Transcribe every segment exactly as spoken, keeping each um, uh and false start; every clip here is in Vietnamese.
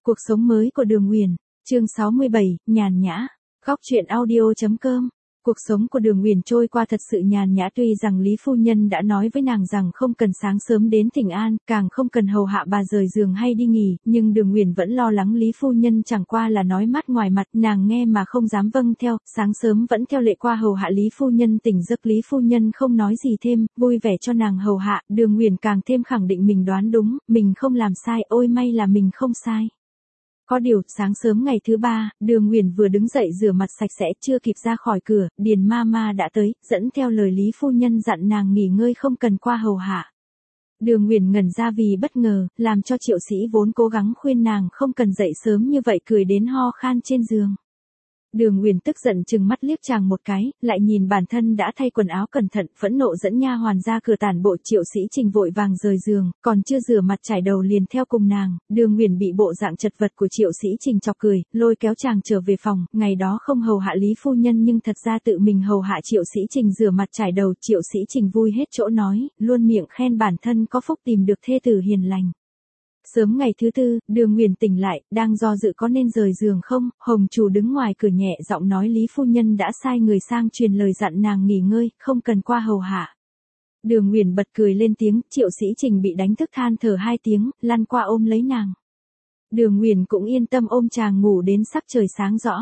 Cuộc sống mới của Đường Nguyền, chương sáu mươi bảy, nhàn nhã. Góc truyện audio chấm com. Cuộc sống của Đường Nguyền trôi qua thật sự nhàn nhã, tuy rằng Lý phu nhân đã nói với nàng rằng không cần sáng sớm đến Thịnh An, càng không cần hầu hạ bà rời giường hay đi nghỉ, nhưng Đường Nguyền vẫn lo lắng Lý phu nhân chẳng qua là nói mát ngoài mặt, nàng nghe mà không dám vâng theo, sáng sớm vẫn theo lệ qua hầu hạ Lý phu nhân tỉnh giấc. Lý phu nhân không nói gì thêm, vui vẻ cho nàng hầu hạ, Đường Nguyền càng thêm khẳng định mình đoán đúng, mình không làm sai, ôi may là mình không sai. Có điều, sáng sớm ngày thứ ba, Đường Nguyền vừa đứng dậy rửa mặt sạch sẽ, chưa kịp ra khỏi cửa, Điền ma ma đã tới, dẫn theo lời Lý phu nhân dặn nàng nghỉ ngơi không cần qua hầu hạ. Đường Nguyền ngẩn ra vì bất ngờ, làm cho Triệu Sĩ vốn cố gắng khuyên nàng không cần dậy sớm như vậy cười đến ho khan trên giường. Đường Nguyền tức giận chừng mắt liếc chàng một cái, lại nhìn bản thân đã thay quần áo cẩn thận, phẫn nộ dẫn nha hoàn ra cửa tản bộ. Triệu Sĩ Trình vội vàng rời giường, còn chưa rửa mặt chải đầu liền theo cùng nàng. Đường Nguyền bị bộ dạng chật vật của Triệu Sĩ Trình chọc cười, lôi kéo chàng trở về phòng. Ngày đó không hầu hạ Lý phu nhân nhưng thật ra tự mình hầu hạ Triệu Sĩ Trình rửa mặt chải đầu. Triệu Sĩ Trình vui hết chỗ nói, luôn miệng khen bản thân có phúc tìm được thê tử hiền lành. Sớm ngày thứ tư, Đường Nguyền tỉnh lại, đang do dự có nên rời giường không, Hồng Chủ đứng ngoài cửa nhẹ giọng nói Lý phu nhân đã sai người sang truyền lời dặn nàng nghỉ ngơi, không cần qua hầu hạ. Đường Nguyền bật cười lên tiếng, Triệu Sĩ Trình bị đánh thức than thở hai tiếng, lăn qua ôm lấy nàng. Đường Nguyền cũng yên tâm ôm chàng ngủ đến sắc trời sáng rõ.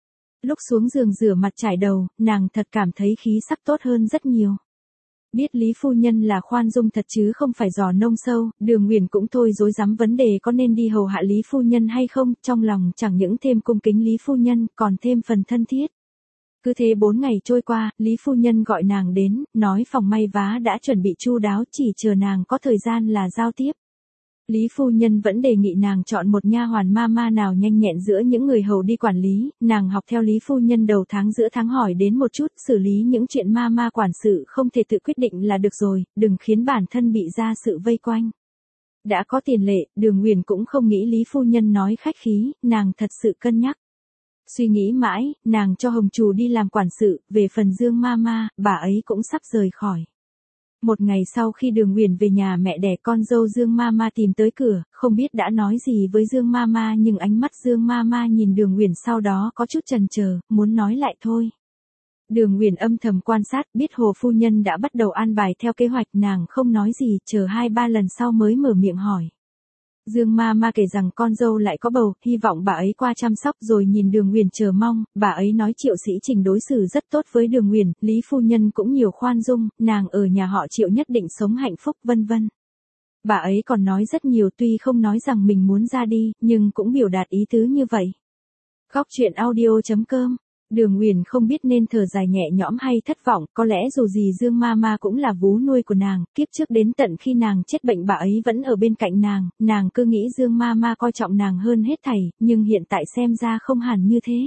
Lúc xuống giường rửa mặt chải đầu, nàng thật cảm thấy khí sắc tốt hơn rất nhiều. Biết Lý phu nhân là khoan dung thật chứ không phải giò nông sâu, Đường Nguyền cũng thôi dối dám vấn đề có nên đi hầu hạ Lý phu nhân hay không, trong lòng chẳng những thêm cung kính Lý phu nhân, còn thêm phần thân thiết. Cứ thế bốn ngày trôi qua, Lý phu nhân gọi nàng đến, nói phòng may vá đã chuẩn bị chu đáo, chỉ chờ nàng có thời gian là giao tiếp. Lý phu nhân vẫn đề nghị nàng chọn một nha hoàn ma ma nào nhanh nhẹn giữa những người hầu đi quản lý, nàng học theo Lý phu nhân đầu tháng giữa tháng hỏi đến một chút, xử lý những chuyện ma ma quản sự không thể tự quyết định là được rồi, đừng khiến bản thân bị ra sự vây quanh. Đã có tiền lệ, Đường Nguyền cũng không nghĩ Lý phu nhân nói khách khí, nàng thật sự cân nhắc. Suy nghĩ mãi, nàng cho Hồng Chủ đi làm quản sự, về phần Dương ma ma, bà ấy cũng sắp rời khỏi. Một ngày sau khi Đường Nguyền về nhà mẹ đẻ, con dâu Dương ma ma tìm tới cửa, không biết đã nói gì với Dương ma ma nhưng ánh mắt Dương ma ma nhìn Đường Nguyền sau đó có chút chần chờ, muốn nói lại thôi. Đường Nguyền âm thầm quan sát, biết Hồ phu nhân đã bắt đầu an bài theo kế hoạch, nàng không nói gì, chờ hai ba lần sau mới mở miệng hỏi. Dương ma ma kể rằng con dâu lại có bầu, hy vọng bà ấy qua chăm sóc, rồi nhìn Đường Nguyền chờ mong, bà ấy nói Triệu Sĩ Trình đối xử rất tốt với Đường Nguyền, Lý phu nhân cũng nhiều khoan dung, nàng ở nhà họ Triệu nhất định sống hạnh phúc vân vân. Bà ấy còn nói rất nhiều, tuy không nói rằng mình muốn ra đi, nhưng cũng biểu đạt ý tứ như vậy. Góc truyện audio chấm com. Đường Nguyền không biết nên thở dài nhẹ nhõm hay thất vọng, có lẽ dù gì Dương ma ma cũng là vú nuôi của nàng, kiếp trước đến tận khi nàng chết bệnh bà ấy vẫn ở bên cạnh nàng, nàng cứ nghĩ Dương ma ma coi trọng nàng hơn hết thảy, nhưng hiện tại xem ra không hẳn như thế.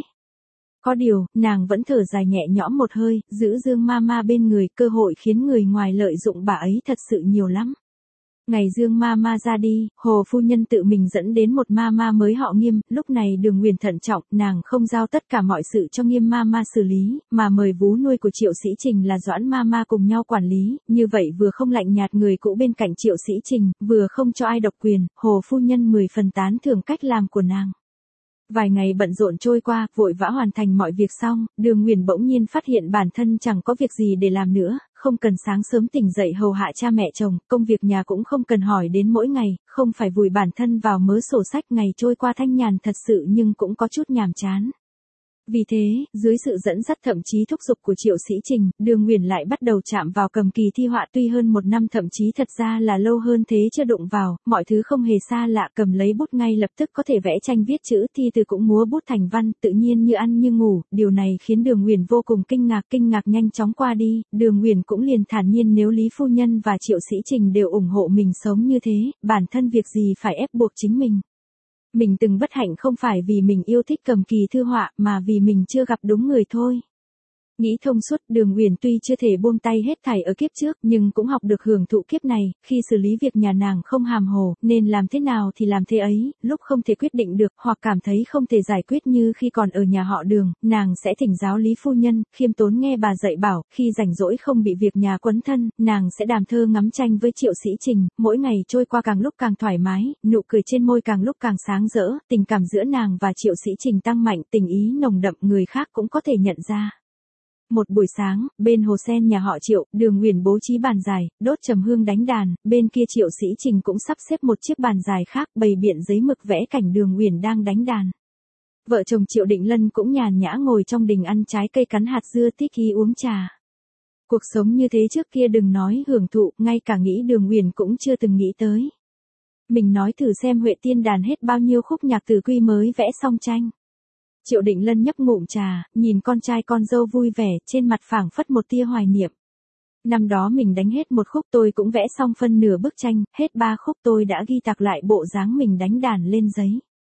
Có điều, nàng vẫn thở dài nhẹ nhõm một hơi, giữ Dương ma ma bên người, cơ hội khiến người ngoài lợi dụng bà ấy thật sự nhiều lắm. Ngày Dương ma ma ra đi, Hồ phu nhân tự mình dẫn đến một ma ma mới họ Nghiêm, lúc này Đường Nguyền thận trọng, nàng không giao tất cả mọi sự cho Nghiêm ma ma xử lý, mà mời vú nuôi của Triệu Sĩ Trình là Doãn ma ma cùng nhau quản lý, như vậy vừa không lạnh nhạt người cũ bên cạnh Triệu Sĩ Trình, vừa không cho ai độc quyền, Hồ phu nhân mười phần tán thưởng cách làm của nàng. Vài ngày bận rộn trôi qua, vội vã hoàn thành mọi việc xong, Đường Nguyền bỗng nhiên phát hiện bản thân chẳng có việc gì để làm nữa, không cần sáng sớm tỉnh dậy hầu hạ cha mẹ chồng, công việc nhà cũng không cần hỏi đến mỗi ngày, không phải vùi bản thân vào mớ sổ sách, ngày trôi qua thanh nhàn thật sự nhưng cũng có chút nhàm chán. Vì thế, dưới sự dẫn dắt thậm chí thúc giục của Triệu Sĩ Trình, Đường Nguyền lại bắt đầu chạm vào cầm kỳ thi họa, tuy hơn một năm thậm chí thật ra là lâu hơn thế chưa đụng vào, mọi thứ không hề xa lạ, cầm lấy bút ngay lập tức có thể vẽ tranh viết chữ, thi từ cũng múa bút thành văn, tự nhiên như ăn như ngủ, điều này khiến Đường Nguyền vô cùng kinh ngạc, kinh ngạc nhanh chóng qua đi, Đường Nguyền cũng liền thản nhiên nếu Lý phu nhân và Triệu Sĩ Trình đều ủng hộ mình sống như thế, bản thân việc gì phải ép buộc chính mình. Mình từng bất hạnh không phải vì mình yêu thích cầm kỳ thư họa mà vì mình chưa gặp đúng người thôi. Nghĩ thông suốt, Đường Uyển tuy chưa thể buông tay hết thảy ở kiếp trước, nhưng cũng học được hưởng thụ kiếp này, khi xử lý việc nhà nàng không hàm hồ, nên làm thế nào thì làm thế ấy, lúc không thể quyết định được, hoặc cảm thấy không thể giải quyết như khi còn ở nhà họ Đường, nàng sẽ thỉnh giáo Lý phu nhân, khiêm tốn nghe bà dạy bảo, khi rảnh rỗi không bị việc nhà quấn thân, nàng sẽ đàm thơ ngắm tranh với Triệu Sĩ Trình, mỗi ngày trôi qua càng lúc càng thoải mái, nụ cười trên môi càng lúc càng sáng rỡ, tình cảm giữa nàng và Triệu Sĩ Trình tăng mạnh, tình ý nồng đậm, người khác cũng có thể nhận ra. Một buổi sáng, bên hồ sen nhà họ Triệu, Đường Uyển bố trí bàn dài, đốt trầm hương đánh đàn, bên kia Triệu Sĩ Trình cũng sắp xếp một chiếc bàn dài khác, bày biện giấy mực vẽ cảnh Đường Uyển đang đánh đàn. Vợ chồng Triệu Định Lân cũng nhàn nhã ngồi trong đình ăn trái cây cắn hạt dưa thích ý uống trà. Cuộc sống như thế trước kia đừng nói hưởng thụ, ngay cả nghĩ Đường Uyển cũng chưa từng nghĩ tới. Mình nói thử xem Huệ Tiên đàn hết bao nhiêu khúc nhạc Từ Quy mới vẽ xong tranh. Triệu Định Lân nhấp ngụm trà, nhìn con trai con dâu vui vẻ, trên mặt phảng phất một tia hoài niệm. Năm đó mình đánh hết một khúc tôi cũng vẽ xong phân nửa bức tranh, hết ba khúc tôi đã ghi tạc lại bộ dáng mình đánh đàn lên giấy.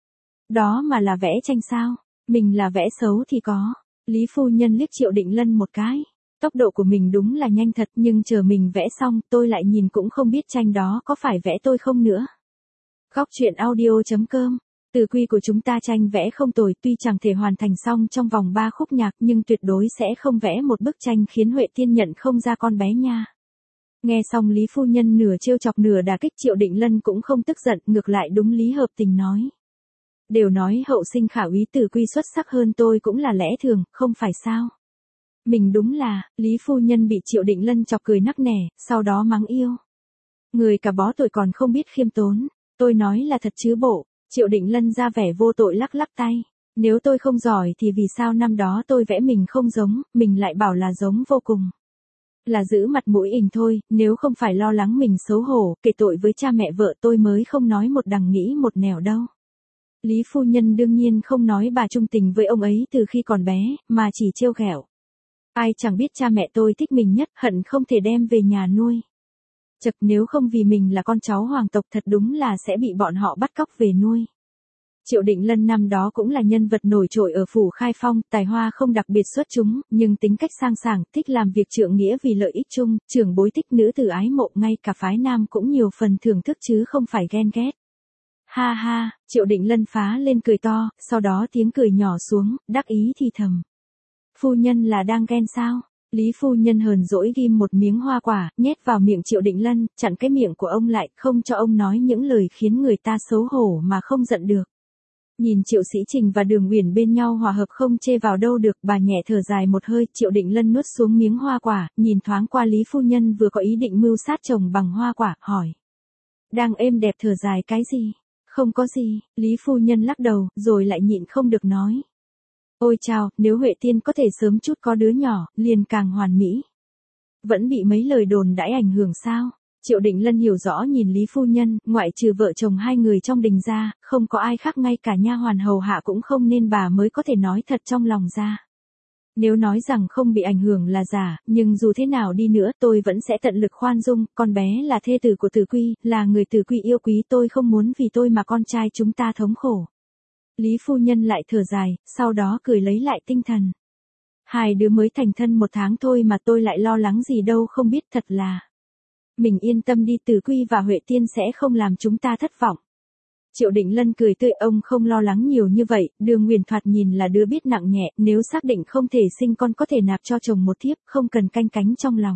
Đó mà là vẽ tranh sao? Mình là vẽ xấu thì có. Lý phu nhân liếc Triệu Định Lân một cái. Tốc độ của mình đúng là nhanh thật, nhưng chờ mình vẽ xong tôi lại nhìn cũng không biết tranh đó có phải vẽ tôi không nữa. Góc truyện audio chấm com. Từ Quy của chúng ta tranh vẽ không tồi, tuy chẳng thể hoàn thành xong trong vòng ba khúc nhạc, nhưng tuyệt đối sẽ không vẽ một bức tranh khiến Huệ Tiên nhận không ra con bé nha. Nghe xong Lý phu nhân nửa trêu chọc nửa đả kích, Triệu Định Lân cũng không tức giận, ngược lại đúng lý hợp tình nói. Đều nói hậu sinh khả úy, Từ Quy xuất sắc hơn tôi cũng là lẽ thường, không phải sao? Mình đúng là, Lý phu nhân bị Triệu Định Lân chọc cười nắc nẻ, sau đó mắng yêu. Người cả bó tuổi còn không biết khiêm tốn, tôi nói là thật chứ bộ. Triệu Định Lân ra vẻ vô tội lắc lắc tay. Nếu tôi không giỏi thì vì sao năm đó tôi vẽ mình không giống, mình lại bảo là giống vô cùng. Là giữ mặt mũi ình thôi, nếu không phải lo lắng mình xấu hổ, kể tội với cha mẹ vợ tôi mới không nói một đằng nghĩ một nẻo đâu. Lý phu nhân đương nhiên không nói bà trung tình với ông ấy từ khi còn bé, mà chỉ trêu ghẹo. Ai chẳng biết cha mẹ tôi thích mình nhất, hận không thể đem về nhà nuôi. Chật, nếu không vì mình là con cháu hoàng tộc thật đúng là sẽ bị bọn họ bắt cóc về nuôi. Triệu Định Lân năm đó cũng là nhân vật nổi trội ở phủ Khai Phong, tài hoa không đặc biệt xuất chúng, nhưng tính cách sang sảng, thích làm việc trượng nghĩa vì lợi ích chung, trưởng bối thích nữ tử ái mộ, ngay cả phái nam cũng nhiều phần thưởng thức chứ không phải ghen ghét. Ha ha, Triệu Định Lân phá lên cười to, sau đó tiếng cười nhỏ xuống, đắc ý thì thầm. Phu nhân là đang ghen sao? Lý phu nhân hờn dỗi ghim một miếng hoa quả, nhét vào miệng Triệu Định Lân, chặn cái miệng của ông lại, không cho ông nói những lời khiến người ta xấu hổ mà không giận được. Nhìn Triệu Sĩ Trình và Đường Uyển bên nhau hòa hợp không chê vào đâu được, bà nhẹ thở dài một hơi, Triệu Định Lân nuốt xuống miếng hoa quả, nhìn thoáng qua Lý phu nhân vừa có ý định mưu sát chồng bằng hoa quả, hỏi. Đang êm đẹp thở dài cái gì? Không có gì, Lý phu nhân lắc đầu, rồi lại nhịn không được nói. Ôi chao, nếu Huệ Tiên có thể sớm chút có đứa nhỏ, liền càng hoàn mỹ. Vẫn bị mấy lời đồn đãi ảnh hưởng sao? Triệu Định Lân hiểu rõ nhìn Lý phu nhân, ngoại trừ vợ chồng hai người trong đình ra, không có ai khác, ngay cả nha hoàn hầu hạ cũng không, nên bà mới có thể nói thật trong lòng ra. Nếu nói rằng không bị ảnh hưởng là giả, nhưng dù thế nào đi nữa tôi vẫn sẽ tận lực khoan dung, con bé là thê tử của Từ Quy, là người Từ Quy yêu quý, tôi không muốn vì tôi mà con trai chúng ta thống khổ. Lý phu nhân lại thở dài, sau đó cười lấy lại tinh thần. Hai đứa mới thành thân một tháng thôi mà tôi lại lo lắng gì đâu, không biết, thật là. Mình yên tâm đi, Từ Quy và Huệ Tiên sẽ không làm chúng ta thất vọng. Triệu Định Lân cười tươi, ông không lo lắng nhiều như vậy, Đường Uyển thoạt nhìn là đứa biết nặng nhẹ, nếu xác định không thể sinh con có thể nạp cho chồng một thiếp, không cần canh cánh trong lòng.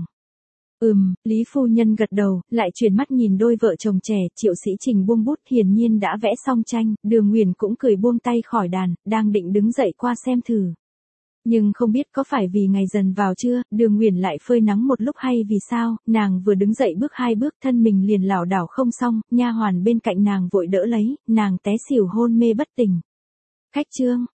Ừm, Lý phu nhân gật đầu, lại chuyển mắt nhìn đôi vợ chồng trẻ, Triệu Sĩ Trình buông bút, hiển nhiên đã vẽ xong tranh, Đường Uyển cũng cười buông tay khỏi đàn, đang định đứng dậy qua xem thử. Nhưng không biết có phải vì ngày dần vào chưa, Đường Uyển lại phơi nắng một lúc hay vì sao, nàng vừa đứng dậy bước hai bước thân mình liền lảo đảo không xong, nha hoàn bên cạnh nàng vội đỡ lấy, nàng té xỉu hôn mê bất tỉnh. Khách trương,